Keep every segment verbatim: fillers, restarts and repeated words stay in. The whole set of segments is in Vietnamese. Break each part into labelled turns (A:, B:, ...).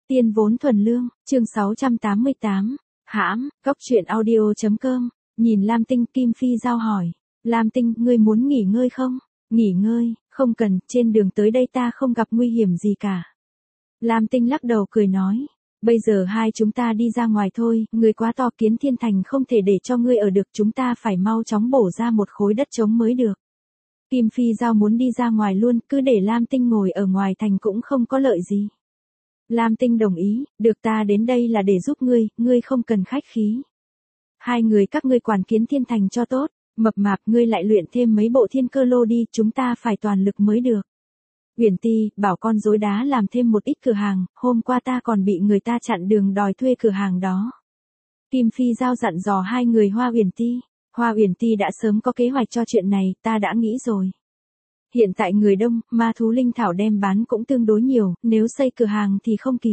A: Tiên vốn thuần lương, chương sáu trăm tám mươi tám, hãm, góc truyện audio.com, nhìn Lam Tinh, Kim Phi Giao hỏi. Lam Tinh, ngươi muốn nghỉ ngơi không? Nghỉ ngơi, không cần, trên đường tới đây ta không gặp nguy hiểm gì cả. Lam Tinh lắc đầu cười nói. Bây giờ hai chúng ta đi ra ngoài thôi, ngươi quá to, Kiến Thiên Thành không thể để cho ngươi ở được, chúng ta phải mau chóng bổ ra một khối đất trống mới được. Kim Phi Giao muốn đi ra ngoài luôn, cứ để Lam Tinh ngồi ở ngoài thành cũng không có lợi gì. Lam Tinh đồng ý, được, ta đến đây là để giúp ngươi, ngươi không cần khách khí. Hai người các ngươi quản Kiến Thiên Thành cho tốt, mập mạp, ngươi lại luyện thêm mấy bộ thiên cơ lô đi, chúng ta phải toàn lực mới được. Uyển Ti, bảo con rối đá làm thêm một ít cửa hàng, hôm qua ta còn bị người ta chặn đường đòi thuê cửa hàng đó. Kim Phi Giao dặn dò hai người Hoa Uyển Ti. Hoa Uyển Ti đã sớm có kế hoạch cho chuyện này, ta đã nghĩ rồi. Hiện tại người đông, ma thú linh thảo đem bán cũng tương đối nhiều, nếu xây cửa hàng thì không kịp.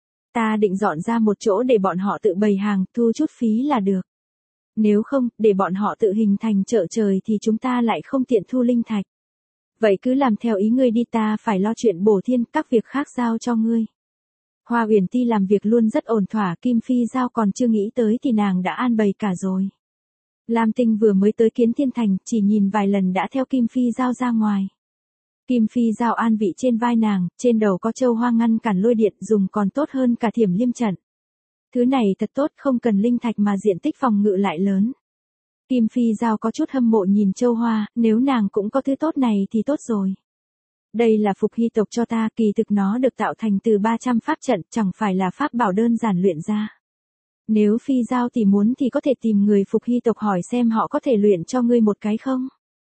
A: Ta định dọn ra một chỗ để bọn họ tự bày hàng, thu chút phí là được. Nếu không, để bọn họ tự hình thành chợ trời thì chúng ta lại không tiện thu linh thạch. Vậy cứ làm theo ý ngươi đi, ta phải lo chuyện bổ thiên, các việc khác giao cho ngươi. Hoa Uyển Ti làm việc luôn rất ổn thỏa, Kim Phi Giao còn chưa nghĩ tới thì nàng đã an bày cả rồi. Lam Tinh vừa mới tới Kiến Thiên Thành, chỉ nhìn vài lần đã theo Kim Phi Giao ra ngoài. Kim Phi Giao an vị trên vai nàng, trên đầu có châu hoa ngăn cản lôi điện, dùng còn tốt hơn cả thiểm liêm trận. Thứ này thật tốt, không cần linh thạch mà diện tích phòng ngự lại lớn. Kim Phi Giao có chút hâm mộ nhìn châu hoa, nếu nàng cũng có thứ tốt này thì tốt rồi. Đây là phục hy tộc cho ta, kỳ thực nó được tạo thành từ ba trăm pháp trận, chẳng phải là pháp bảo đơn giản luyện ra. Nếu Phi Giao thì muốn thì có thể tìm người phục hy tộc hỏi xem họ có thể luyện cho ngươi một cái không?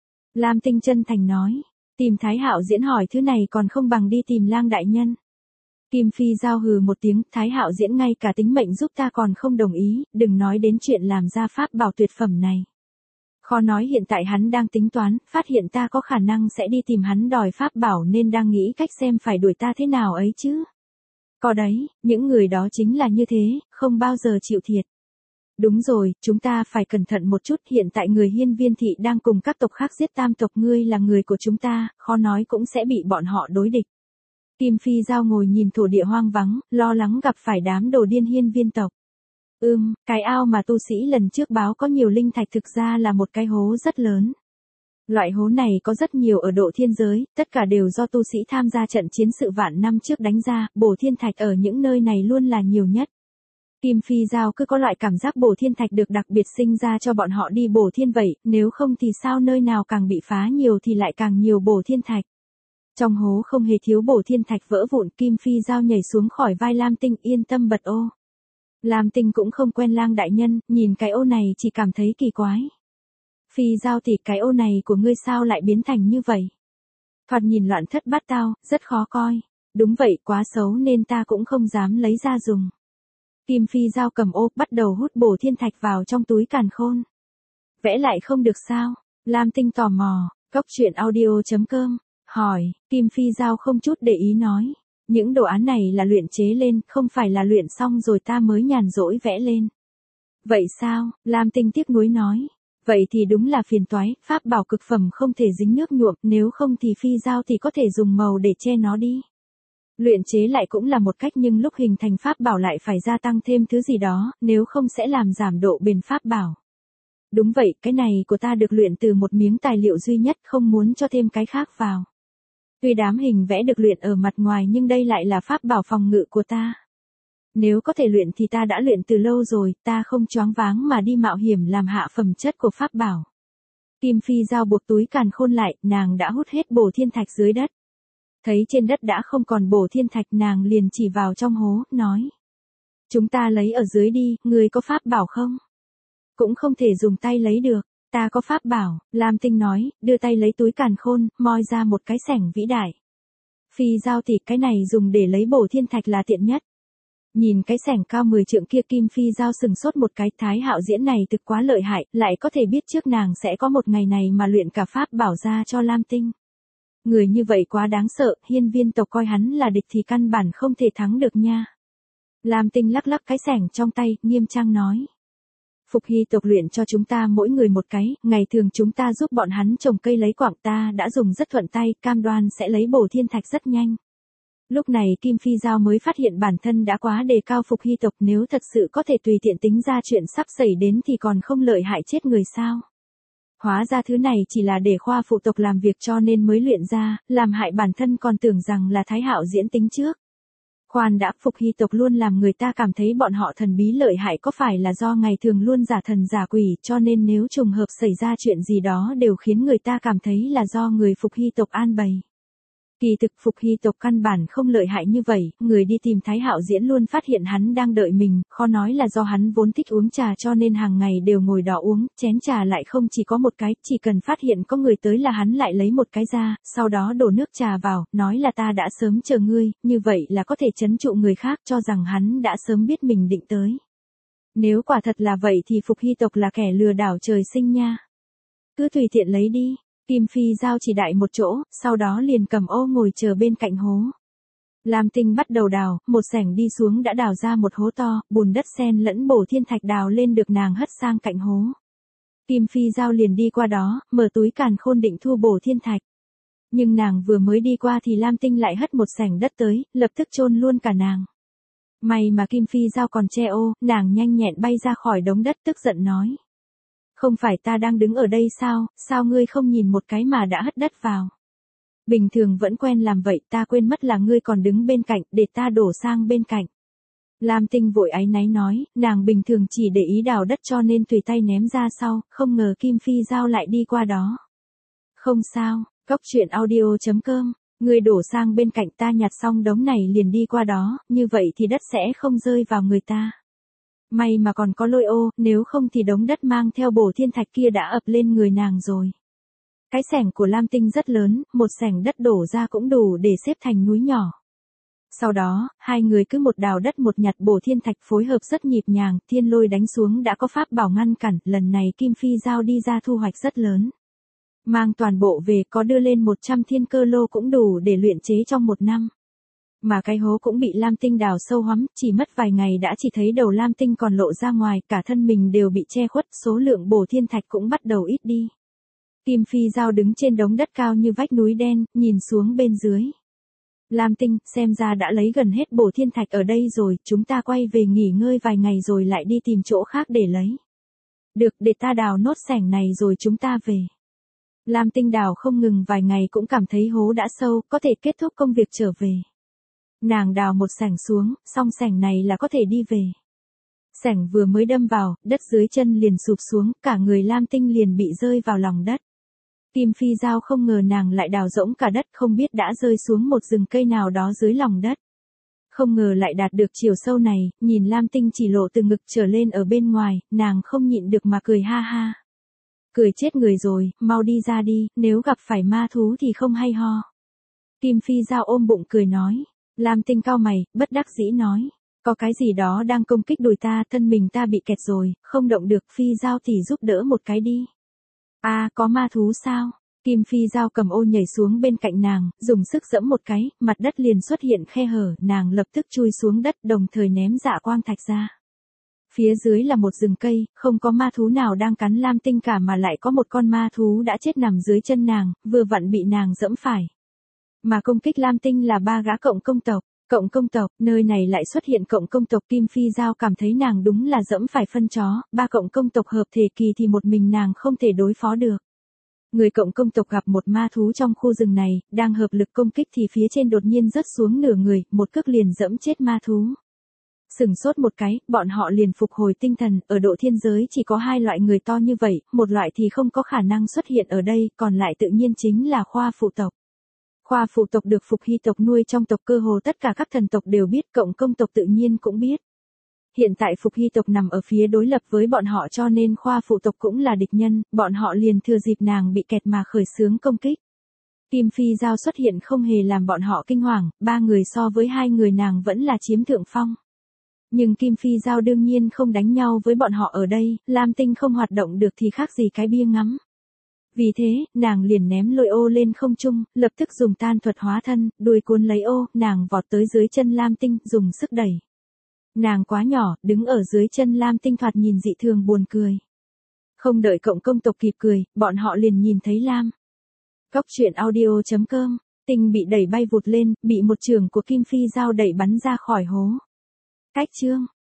A: Lam Tinh chân thành nói, tìm Thái Hạo Diễn hỏi thứ này còn không bằng đi tìm Lang đại nhân. Kim Phi Giao hừ một tiếng, Thái Hạo Diễn ngay cả tính mệnh giúp ta còn không đồng ý, đừng nói đến chuyện làm ra pháp bảo tuyệt phẩm này. Khó nói hiện tại hắn đang tính toán, phát hiện ta có khả năng sẽ đi tìm hắn đòi pháp bảo nên đang nghĩ cách xem phải đuổi ta thế nào ấy chứ. Có đấy, những người đó chính là như thế, không bao giờ chịu thiệt. Đúng rồi, chúng ta phải cẩn thận một chút, hiện tại người Hiên Viên thị đang cùng các tộc khác giết tam tộc, ngươi là người của chúng ta, khó nói cũng sẽ bị bọn họ đối địch. Kim Phi Giao ngồi nhìn thổ địa hoang vắng, lo lắng gặp phải đám đồ điên Hiên Viên tộc. Ừm, cái ao mà tu sĩ lần trước báo có nhiều linh thạch thực ra là một cái hố rất lớn. Loại hố này có rất nhiều ở độ thiên giới, tất cả đều do tu sĩ tham gia trận chiến sự vạn năm trước đánh ra, bổ thiên thạch ở những nơi này luôn là nhiều nhất. Kim Phi Giao cứ có loại cảm giác bổ thiên thạch được đặc biệt sinh ra cho bọn họ đi bổ thiên vậy, nếu không thì sao nơi nào càng bị phá nhiều thì lại càng nhiều bổ thiên thạch. Trong hố không hề thiếu bổ thiên thạch vỡ vụn, Kim Phi Giao nhảy xuống khỏi vai Lam Tinh, yên tâm bật ô. Lam Tinh cũng không quen Lang đại nhân, nhìn cái ô này chỉ cảm thấy kỳ quái. Phi Giao thì cái ô này của ngươi sao lại biến thành như vậy? Thoạt nhìn loạn thất bát tao, rất khó coi. Đúng vậy, quá xấu nên ta cũng không dám lấy ra dùng. Kim Phi Giao cầm ô, bắt đầu hút bổ thiên thạch vào trong túi càn khôn. Vẽ lại không được sao? Lam Tinh tò mò, góc truyện audio.com, hỏi, Kim Phi Giao không chút để ý nói. Những đồ án này là luyện chế lên, không phải là luyện xong rồi ta mới nhàn rỗi vẽ lên. Vậy sao? Lam Tinh tiếc nuối nói. Vậy thì đúng là phiền toái, pháp bảo cực phẩm không thể dính nước nhuộm, nếu không thì Phi Giao thì có thể dùng màu để che nó đi. Luyện chế lại cũng là một cách, nhưng lúc hình thành pháp bảo lại phải gia tăng thêm thứ gì đó, nếu không sẽ làm giảm độ bền pháp bảo. Đúng vậy, cái này của ta được luyện từ một miếng tài liệu duy nhất, không muốn cho thêm cái khác vào. Tuy đám hình vẽ được luyện ở mặt ngoài nhưng đây lại là pháp bảo phòng ngự của ta. Nếu có thể luyện thì ta đã luyện từ lâu rồi, ta không choáng váng mà đi mạo hiểm làm hạ phẩm chất của pháp bảo. Kim Phi Giao buộc túi càn khôn lại, nàng đã hút hết bổ thiên thạch dưới đất. Thấy trên đất đã không còn bổ thiên thạch, nàng liền chỉ vào trong hố, nói. Chúng ta lấy ở dưới đi, người có pháp bảo không? Cũng không thể dùng tay lấy được. Ta có pháp bảo, Lam Tinh nói, đưa tay lấy túi càn khôn, moi ra một cái xẻng vĩ đại. Phi Giao thì cái này dùng để lấy bổ thiên thạch là tiện nhất. Nhìn cái xẻng cao mười trượng kia, Kim Phi Giao sừng sốt một cái, Thái Hạo Diễn này thực quá lợi hại, lại có thể biết trước nàng sẽ có một ngày này mà luyện cả pháp bảo ra cho Lam Tinh. Người như vậy quá đáng sợ, Hiên Viên tộc coi hắn là địch thì căn bản không thể thắng được nha. Lam Tinh lắc lắc cái xẻng trong tay, nghiêm trang nói. Phục hy tộc luyện cho chúng ta mỗi người một cái, ngày thường chúng ta giúp bọn hắn trồng cây lấy quặng, ta đã dùng rất thuận tay, cam đoan sẽ lấy bổ thiên thạch rất nhanh. Lúc này Kim Phi Giao mới phát hiện bản thân đã quá đề cao Phục Hy tộc, nếu thật sự có thể tùy tiện tính ra chuyện sắp xảy đến thì còn không lợi hại chết người sao. Hóa ra thứ này chỉ là để khoa phụ tộc làm việc cho nên mới luyện ra, làm hại bản thân còn tưởng rằng là Thái Hạo diễn tính trước. Khoan đã, Phục Hy tộc luôn làm người ta cảm thấy bọn họ thần bí lợi hại, có phải là do ngày thường luôn giả thần giả quỷ, cho nên nếu trùng hợp xảy ra chuyện gì đó đều khiến người ta cảm thấy là do người Phục Hy tộc an bày. Kỳ thực Phục Hy tộc căn bản không lợi hại như vậy, người đi tìm Thái Hạo diễn luôn phát hiện hắn đang đợi mình, khó nói là do hắn vốn thích uống trà cho nên hàng ngày đều ngồi đó uống, chén trà lại không chỉ có một cái, chỉ cần phát hiện có người tới là hắn lại lấy một cái ra, sau đó đổ nước trà vào, nói là ta đã sớm chờ ngươi, như vậy là có thể trấn trụ người khác cho rằng hắn đã sớm biết mình định tới. Nếu quả thật là vậy thì Phục Hy tộc là kẻ lừa đảo trời sinh nha. Cứ tùy tiện lấy đi. Kim Phi Giao chỉ đại một chỗ, sau đó liền cầm ô ngồi chờ bên cạnh hố. Lam Tinh bắt đầu đào, một sảnh đi xuống đã đào ra một hố to, bùn đất xen lẫn bổ thiên thạch đào lên được nàng hất sang cạnh hố. Kim Phi Giao liền đi qua đó, mở túi càn khôn định thu bổ thiên thạch. Nhưng nàng vừa mới đi qua thì Lam Tinh lại hất một sảnh đất tới, lập tức chôn luôn cả nàng. May mà Kim Phi Giao còn che ô, nàng nhanh nhẹn bay ra khỏi đống đất tức giận nói. Không phải ta đang đứng ở đây sao, sao ngươi không nhìn một cái mà đã hất đất vào. Bình thường vẫn quen làm vậy, ta quên mất là ngươi còn đứng bên cạnh, để ta đổ sang bên cạnh. Lam Tinh vội áy náy nói, nàng bình thường chỉ để ý đào đất cho nên tùy tay ném ra sau, không ngờ Kim Phi Giao lại đi qua đó. Không sao, Cóc Truyện Audio chấm com, ngươi đổ sang bên cạnh, ta nhặt xong đống này liền đi qua đó, như vậy thì đất sẽ không rơi vào người ta. May mà còn có lôi ô, nếu không thì đống đất mang theo bổ thiên thạch kia đã ập lên người nàng rồi. Cái xẻng của Lam Tinh rất lớn, một xẻng đất đổ ra cũng đủ để xếp thành núi nhỏ. Sau đó, hai người cứ một đào đất một nhặt bổ thiên thạch phối hợp rất nhịp nhàng, thiên lôi đánh xuống đã có pháp bảo ngăn cản, lần này Kim Phi Giao đi ra thu hoạch rất lớn. Mang toàn bộ về có đưa lên một trăm thiên cơ lô cũng đủ để luyện chế trong một năm. Mà cái hố cũng bị Lam Tinh đào sâu hoắm, chỉ mất vài ngày đã chỉ thấy đầu Lam Tinh còn lộ ra ngoài, cả thân mình đều bị che khuất, số lượng bổ thiên thạch cũng bắt đầu ít đi. Kim Phi Giao đứng trên đống đất cao như vách núi đen, nhìn xuống bên dưới. Lam Tinh, xem ra đã lấy gần hết bổ thiên thạch ở đây rồi, chúng ta quay về nghỉ ngơi vài ngày rồi lại đi tìm chỗ khác để lấy. Được, để ta đào nốt xẻng này rồi chúng ta về. Lam Tinh đào không ngừng vài ngày cũng cảm thấy hố đã sâu, có thể kết thúc công việc trở về. Nàng đào một xẻng xuống, xong xẻng này là có thể đi về. Xẻng vừa mới đâm vào, đất dưới chân liền sụp xuống, cả người Lam Tinh liền bị rơi vào lòng đất. Kim Phi Giao không ngờ nàng lại đào rỗng cả đất, không biết đã rơi xuống một rừng cây nào đó dưới lòng đất. Không ngờ lại đạt được chiều sâu này, nhìn Lam Tinh chỉ lộ từ ngực trở lên ở bên ngoài, nàng không nhịn được mà cười ha ha. Cười chết người rồi, mau đi ra đi, nếu gặp phải ma thú thì không hay ho. Kim Phi Giao ôm bụng cười nói. Lam Tinh cau mày, bất đắc dĩ nói. Có cái gì đó đang công kích đùi ta, thân mình ta bị kẹt rồi, không động được, Phi Giao thì giúp đỡ một cái đi. À, có ma thú sao? Kim Phi Giao cầm ô nhảy xuống bên cạnh nàng, dùng sức giẫm một cái, mặt đất liền xuất hiện khe hở, nàng lập tức chui xuống đất đồng thời ném dạ quang thạch ra. Phía dưới là một rừng cây, không có ma thú nào đang cắn Lam Tinh cả mà lại có một con ma thú đã chết nằm dưới chân nàng, vừa vặn bị nàng giẫm phải. Mà công kích Lam Tinh là ba gã cộng công tộc. Cộng công tộc, nơi này lại xuất hiện cộng công tộc. Kim Phi Giao cảm thấy nàng đúng là dẫm phải phân chó, ba cộng công tộc hợp thể kỳ thì một mình nàng không thể đối phó được. Người cộng công tộc gặp một ma thú trong khu rừng này, đang hợp lực công kích thì phía trên đột nhiên rớt xuống nửa người, một cước liền dẫm chết ma thú. Sừng sốt một cái, bọn họ liền phục hồi tinh thần, ở độ thiên giới chỉ có hai loại người to như vậy, một loại thì không có khả năng xuất hiện ở đây, còn lại tự nhiên chính là khoa phụ tộc. Khoa phụ tộc được Phục Hy tộc nuôi trong tộc, cơ hồ tất cả các thần tộc đều biết, cộng công tộc tự nhiên cũng biết. Hiện tại Phục Hy tộc nằm ở phía đối lập với bọn họ cho nên khoa phụ tộc cũng là địch nhân, bọn họ liền thừa dịp nàng bị kẹt mà khởi xướng công kích. Kim Phi Giao xuất hiện không hề làm bọn họ kinh hoàng, ba người so với hai người nàng vẫn là chiếm thượng phong. Nhưng Kim Phi Giao đương nhiên không đánh nhau với bọn họ ở đây, Lam Tinh không hoạt động được thì khác gì cái bia ngắm. Vì thế, nàng liền ném lôi ô lên không trung, lập tức dùng tan thuật hóa thân, đuôi cuốn lấy ô, nàng vọt tới dưới chân Lam Tinh, dùng sức đẩy. Nàng quá nhỏ, đứng ở dưới chân Lam Tinh thoạt nhìn dị thường buồn cười. Không đợi cộng công tộc kịp cười, bọn họ liền nhìn thấy Lam. Cóc Truyện Audio chấm com Tinh bị đẩy bay vụt lên, bị một chưởng của Kim Phi Dao đẩy bắn ra khỏi hố. Cách chương.